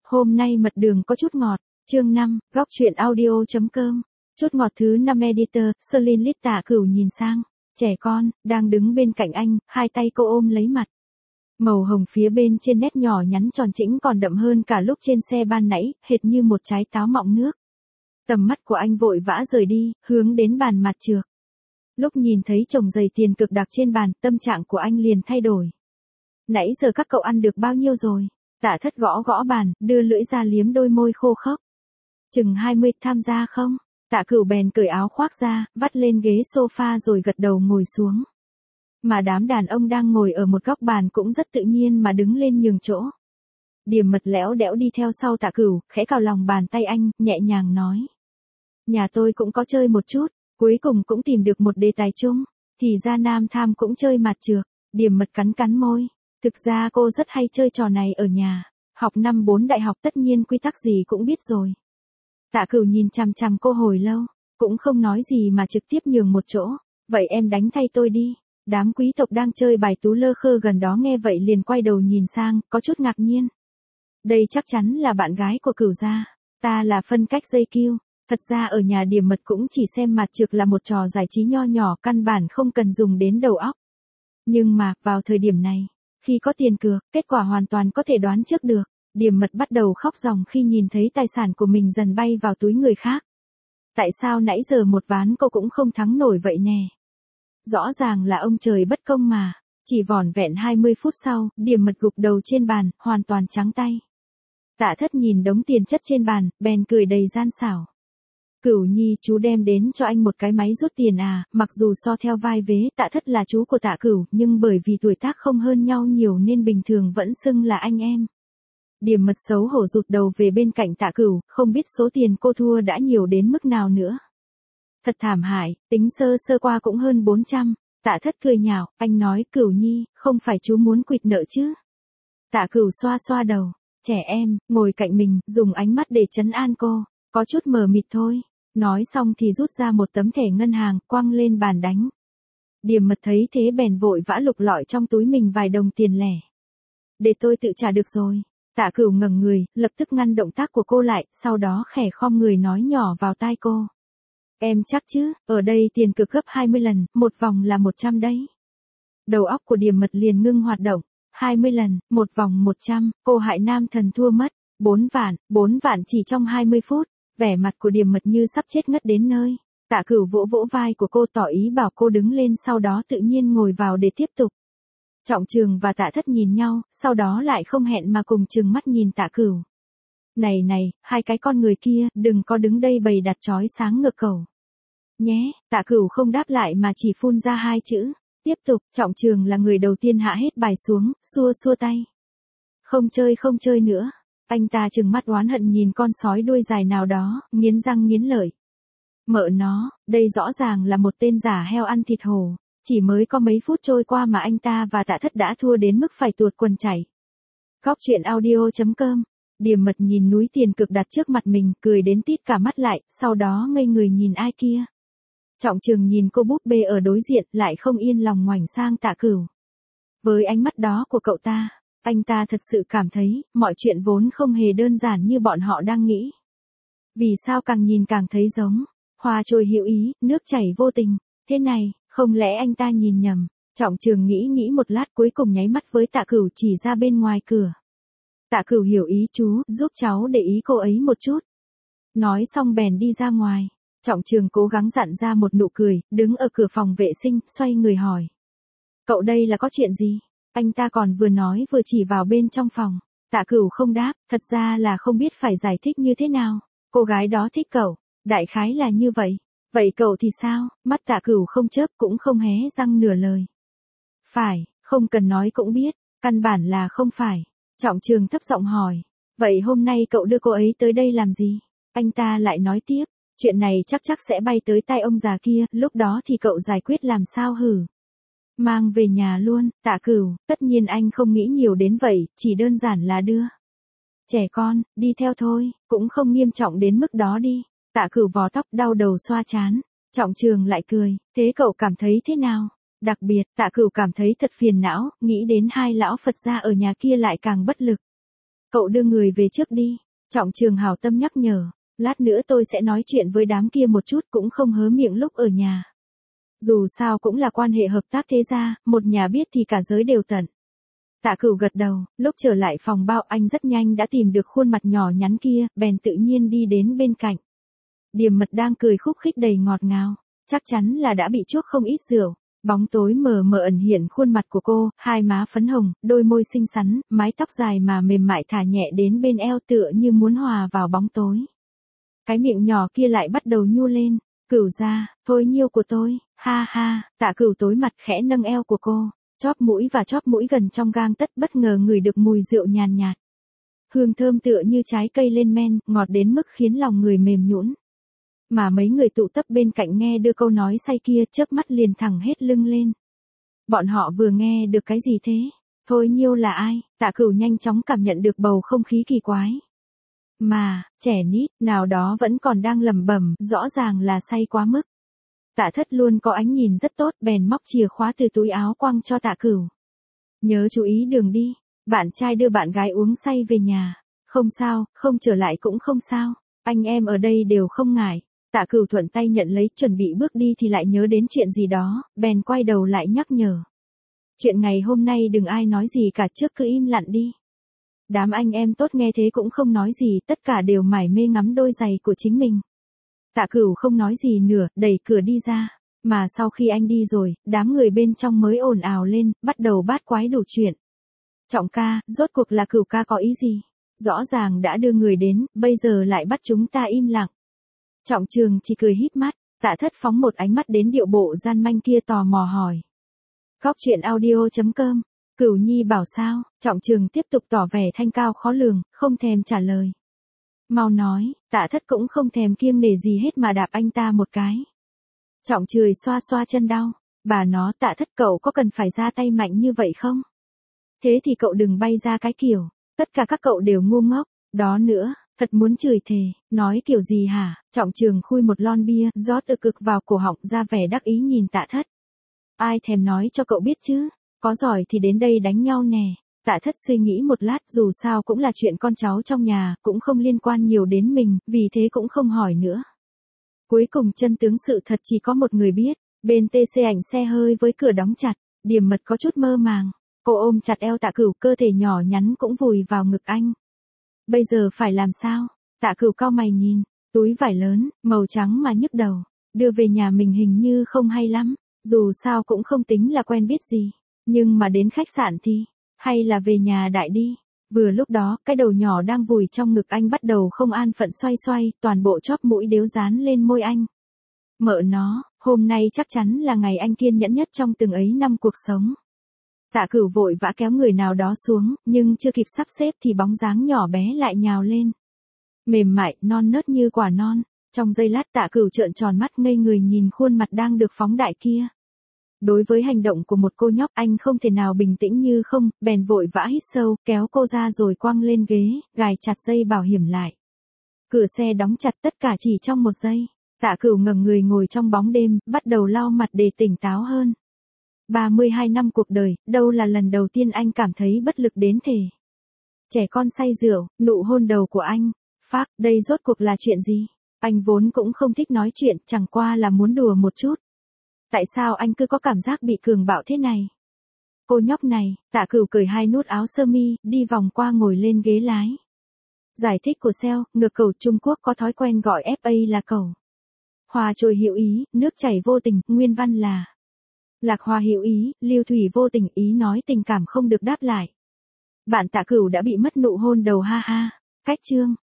Hôm nay mật đường có chút ngọt, chương 5, góc truyện audio.com. Chút ngọt thứ 5 editor, Celine Lít Tạ Cửu nhìn sang, trẻ con, đang đứng bên cạnh anh, hai tay cô ôm lấy mặt. Màu hồng phía bên trên nét nhỏ nhắn tròn trĩnh còn đậm hơn cả lúc trên xe ban nãy, hệt như một trái táo mọng nước. Tầm mắt của anh vội vã rời đi, hướng đến bàn mặt trược. Lúc nhìn thấy chồng giày tiền cực đặc trên bàn, tâm trạng của anh liền thay đổi. Nãy giờ các cậu ăn được bao nhiêu rồi? Tạ Thất gõ gõ bàn, đưa lưỡi ra liếm đôi môi khô khốc. Chừng 20, tham gia không? Tạ Cửu bèn cởi áo khoác ra, vắt lên ghế sofa rồi gật đầu ngồi xuống. Mà đám đàn ông đang ngồi ở một góc bàn cũng rất tự nhiên mà đứng lên nhường chỗ. Điềm Mật lẽo đẽo đi theo sau Tạ Cửu, khẽ cào lòng bàn tay anh, nhẹ nhàng nói. Nhà tôi cũng có chơi một chút, cuối cùng cũng tìm được một đề tài chung, thì ra Nam Tham cũng chơi mặt trược. Điềm Mật cắn cắn môi. Thực ra cô rất hay chơi trò này ở nhà, học năm 4 đại học tất nhiên quy tắc gì cũng biết rồi. Tạ Cửu nhìn chằm chằm cô hồi lâu, cũng không nói gì mà trực tiếp nhường một chỗ, vậy em đánh thay tôi đi. Đám quý tộc đang chơi bài tú lơ khơ gần đó nghe vậy liền quay đầu nhìn sang, có chút ngạc nhiên. Đây chắc chắn là bạn gái của Cửu gia, ta là phân cách dây kiêu. Thật ra ở nhà Điềm Mật cũng chỉ xem mặt trược là một trò giải trí nho nhỏ căn bản không cần dùng đến đầu óc. Nhưng mà, vào thời điểm này, khi có tiền cược, kết quả hoàn toàn có thể đoán trước được. Điềm Mật bắt đầu khóc ròng khi nhìn thấy tài sản của mình dần bay vào túi người khác. Tại sao nãy giờ một ván cô cũng không thắng nổi vậy nè? Rõ ràng là ông trời bất công mà. Chỉ vỏn vẹn 20 phút sau, Điềm Mật gục đầu trên bàn, hoàn toàn trắng tay. Tạ Thất nhìn đống tiền chất trên bàn, bèn cười đầy gian xảo. Cửu Nhi, chú đem đến cho anh một cái máy rút tiền à? Mặc dù so theo vai vế Tạ Thất là chú của Tạ Cửu, nhưng bởi vì tuổi tác không hơn nhau nhiều nên bình thường vẫn xưng là anh em. Điềm Mật xấu hổ rụt đầu về bên cạnh Tạ Cửu, không biết số tiền cô thua đã nhiều đến mức nào nữa. Thật thảm hại, tính sơ sơ qua cũng hơn 400. Tạ Thất cười nhạo, anh nói Cửu Nhi, không phải chú muốn quỵt nợ chứ? Tạ Cửu xoa xoa đầu, trẻ em, ngồi cạnh mình, dùng ánh mắt để trấn an cô, có chút mờ mịt thôi. Nói xong thì rút ra một tấm thẻ ngân hàng, quăng lên bàn đánh. Điềm Mật thấy thế bèn vội vã lục lọi trong túi mình vài đồng tiền lẻ. Để tôi tự trả được rồi. Tạ Cửu ngẩng người, lập tức ngăn động tác của cô lại, sau đó khẽ khom người nói nhỏ vào tai cô. Em chắc chứ, ở đây tiền cược gấp 20 lần, một vòng là 100 đấy. Đầu óc của Điềm Mật liền ngưng hoạt động. 20 lần, một vòng 100, cô hại nam thần thua mất. 4 vạn chỉ trong 20 phút. Vẻ mặt của Điềm Mật như sắp chết ngất đến nơi. Tạ Cửu vỗ vỗ vai của cô tỏ ý bảo cô đứng lên, sau đó tự nhiên ngồi vào để tiếp tục. Trọng Trường và Tạ Thất nhìn nhau, sau đó lại không hẹn mà cùng trừng mắt nhìn Tạ Cửu. Này, hai cái con người kia, đừng có đứng đây bày đặt chói sáng ngược cẩu. Nhé, Tạ Cửu không đáp lại mà chỉ phun ra hai chữ. Tiếp tục, Trọng Trường là người đầu tiên hạ hết bài xuống, xua tay. Không chơi nữa. Anh ta trừng mắt oán hận nhìn con sói đuôi dài nào đó, nghiến răng nghiến lợi. Mợ nó, đây rõ ràng là một tên giả heo ăn thịt hổ. Chỉ mới có mấy phút trôi qua mà anh ta và Tạ Thất đã thua đến mức phải tuột quần chảy. Góc truyện audio.com. Điềm Mật nhìn núi tiền cực đặt trước mặt mình, cười đến tít cả mắt lại, sau đó ngây người nhìn ai kia. Trọng Trường nhìn cô búp bê ở đối diện, lại không yên lòng ngoảnh sang Tạ Cửu. Với ánh mắt đó của cậu ta, anh ta thật sự cảm thấy, mọi chuyện vốn không hề đơn giản như bọn họ đang nghĩ. Vì sao càng nhìn càng thấy giống, hoa trôi hữu ý, nước chảy vô tình, thế này, không lẽ anh ta nhìn nhầm? Trọng Trường nghĩ một lát cuối cùng nháy mắt với Tạ Cửu chỉ ra bên ngoài cửa. Tạ Cửu hiểu ý chú, giúp cháu để ý cô ấy một chút. Nói xong bèn đi ra ngoài. Trọng Trường cố gắng dặn ra một nụ cười, đứng ở cửa phòng vệ sinh, xoay người hỏi. Cậu đây là có chuyện gì? Anh ta còn vừa nói vừa chỉ vào bên trong phòng. Tạ Cửu không đáp, thật ra là không biết phải giải thích như thế nào. Cô gái đó thích cậu, đại khái là như vậy. Vậy cậu thì sao? Mắt Tạ Cửu không chớp cũng không hé răng nửa lời. Phải, không cần nói cũng biết, căn bản là không phải. Trọng Trường thấp giọng hỏi. Vậy hôm nay cậu đưa cô ấy tới đây làm gì? Anh ta lại nói tiếp. Chuyện này chắc sẽ bay tới tai ông già kia, lúc đó thì cậu giải quyết làm sao hử? Mang về nhà luôn, Tạ Cửu, tất nhiên anh không nghĩ nhiều đến vậy, chỉ đơn giản là đưa. Trẻ con, đi theo thôi, cũng không nghiêm trọng đến mức đó đi. Tạ Cửu vò tóc đau đầu xoa trán. Trọng Trường lại cười, thế cậu cảm thấy thế nào? Đặc biệt, Tạ Cửu cảm thấy thật phiền não, nghĩ đến hai lão Phật gia ở nhà kia lại càng bất lực. Cậu đưa người về trước đi. Trọng Trường hảo tâm nhắc nhở. Lát nữa tôi sẽ nói chuyện với đám kia một chút, cũng không hớ miệng lúc ở nhà. Dù sao cũng là quan hệ hợp tác thế gia, một nhà biết thì cả giới đều tận. Tạ Cửu gật đầu, lúc trở lại phòng bao anh rất nhanh đã tìm được khuôn mặt nhỏ nhắn kia, bèn tự nhiên đi đến bên cạnh. Điềm Mật đang cười khúc khích đầy ngọt ngào, chắc chắn là đã bị chuốc không ít rượu. Bóng tối mờ mờ ẩn hiện khuôn mặt của cô, hai má phấn hồng, đôi môi xinh xắn, mái tóc dài mà mềm mại thả nhẹ đến bên eo tựa như muốn hòa vào bóng tối. Cái miệng nhỏ kia lại bắt đầu nhu lên. Cửu gia, thôi nhiêu của tôi, ha ha. Tạ Cửu tối mặt khẽ nâng eo của cô, chóp mũi gần trong gang tấc, bất ngờ ngửi được mùi rượu nhàn nhạt. Hương thơm tựa như trái cây lên men, ngọt đến mức khiến lòng người mềm nhũn. Mà mấy người tụ tập bên cạnh nghe đưa câu nói say kia, chớp mắt liền thẳng hết lưng lên. Bọn họ vừa nghe được cái gì thế? Thôi nhiêu là ai? Tạ Cửu nhanh chóng cảm nhận được bầu không khí kỳ quái. Mà, trẻ nít, nào đó vẫn còn đang lẩm bẩm, rõ ràng là say quá mức. Tạ Thất luôn có ánh nhìn rất tốt, bèn móc chìa khóa từ túi áo quăng cho Tạ Cửu. Nhớ chú ý đường đi, bạn trai đưa bạn gái uống say về nhà. Không sao, không trở lại cũng không sao, anh em ở đây đều không ngại. Tạ Cửu thuận tay nhận lấy, chuẩn bị bước đi thì lại nhớ đến chuyện gì đó, bèn quay đầu lại nhắc nhở. Chuyện ngày hôm nay đừng ai nói gì cả, trước cứ im lặng đi. Đám anh em tốt nghe thế cũng không nói gì, tất cả đều mải mê ngắm đôi giày của chính mình. Tạ Cửu không nói gì nữa, đẩy cửa đi ra. Mà sau khi anh đi rồi, đám người bên trong mới ồn ào lên, bắt đầu bát quái đủ chuyện. Trọng ca, rốt cuộc là Cửu ca có ý gì? Rõ ràng đã đưa người đến, bây giờ lại bắt chúng ta im lặng. Trọng Trường chỉ cười híp mắt, Tạ Thất phóng một ánh mắt đến điệu bộ gian manh kia, tò mò hỏi. Góc truyện audio.com. Cửu Nhi bảo sao? Trọng Trường tiếp tục tỏ vẻ thanh cao khó lường, không thèm trả lời. Mau nói. Tạ Thất cũng không thèm kiêng nể gì hết mà đạp anh ta một cái. Trọng Trường xoa xoa chân đau. Bà nó, Tạ Thất cậu có cần phải ra tay mạnh như vậy không? Thế thì cậu đừng bay ra cái kiểu. Tất cả các cậu đều ngu ngốc. Đó nữa, thật muốn chửi thề. Nói kiểu gì hả? Trọng Trường khui một lon bia, rót ực ực vào cổ họng, ra vẻ đắc ý nhìn Tạ Thất. Ai thèm nói cho cậu biết chứ? Có giỏi thì đến đây đánh nhau nè. Tạ Thất suy nghĩ một lát, dù sao cũng là chuyện con cháu trong nhà, cũng không liên quan nhiều đến mình, vì thế cũng không hỏi nữa. Cuối cùng chân tướng sự thật chỉ có một người biết. Bên TC ảnh xe hơi với cửa đóng chặt, Điềm Mật có chút mơ màng. Cô ôm chặt eo Tạ Cửu, cơ thể nhỏ nhắn cũng vùi vào ngực anh. Bây giờ phải làm sao? Tạ Cửu cau mày nhìn, túi vải lớn, màu trắng mà nhức đầu. Đưa về nhà mình hình như không hay lắm, dù sao cũng không tính là quen biết gì. Nhưng mà đến khách sạn thì, hay là về nhà đại đi. Vừa lúc đó, cái đầu nhỏ đang vùi trong ngực anh bắt đầu không an phận xoay xoay, toàn bộ chóp mũi đếu dán lên môi anh. Mợ nó, hôm nay chắc chắn là ngày anh kiên nhẫn nhất trong từng ấy năm cuộc sống. Tạ Cửu vội vã kéo người nào đó xuống, nhưng chưa kịp sắp xếp thì bóng dáng nhỏ bé lại nhào lên. Mềm mại, non nớt như quả non. Trong giây lát Tạ Cửu trợn tròn mắt ngây người nhìn khuôn mặt đang được phóng đại kia. Đối với hành động của một cô nhóc, anh không thể nào bình tĩnh như không, bèn vội vã hít sâu, kéo cô ra rồi quăng lên ghế, gài chặt dây bảo hiểm lại. Cửa xe đóng chặt, tất cả chỉ trong một giây. Tạ Cửu ngẩng người ngồi trong bóng đêm, bắt đầu lau mặt để tỉnh táo hơn. 32 năm cuộc đời, đâu là lần đầu tiên anh cảm thấy bất lực đến thể. Trẻ con say rượu, nụ hôn đầu của anh. Phác, đây rốt cuộc là chuyện gì? Anh vốn cũng không thích nói chuyện, chẳng qua là muốn đùa một chút. Tại sao anh cứ có cảm giác bị cường bạo thế này? Cô nhóc này, Tạ Cửu cởi hai nút áo sơ mi, đi vòng qua ngồi lên ghế lái. Giải thích của Seo, ngược cẩu Trung Quốc có thói quen gọi FA là cẩu. Hòa trồi hữu ý, nước chảy vô tình, nguyên văn là. Lạc hòa hữu ý, lưu thủy vô tình, ý nói tình cảm không được đáp lại. Bạn Tạ Cửu đã bị mất nụ hôn đầu ha ha. Cách chương.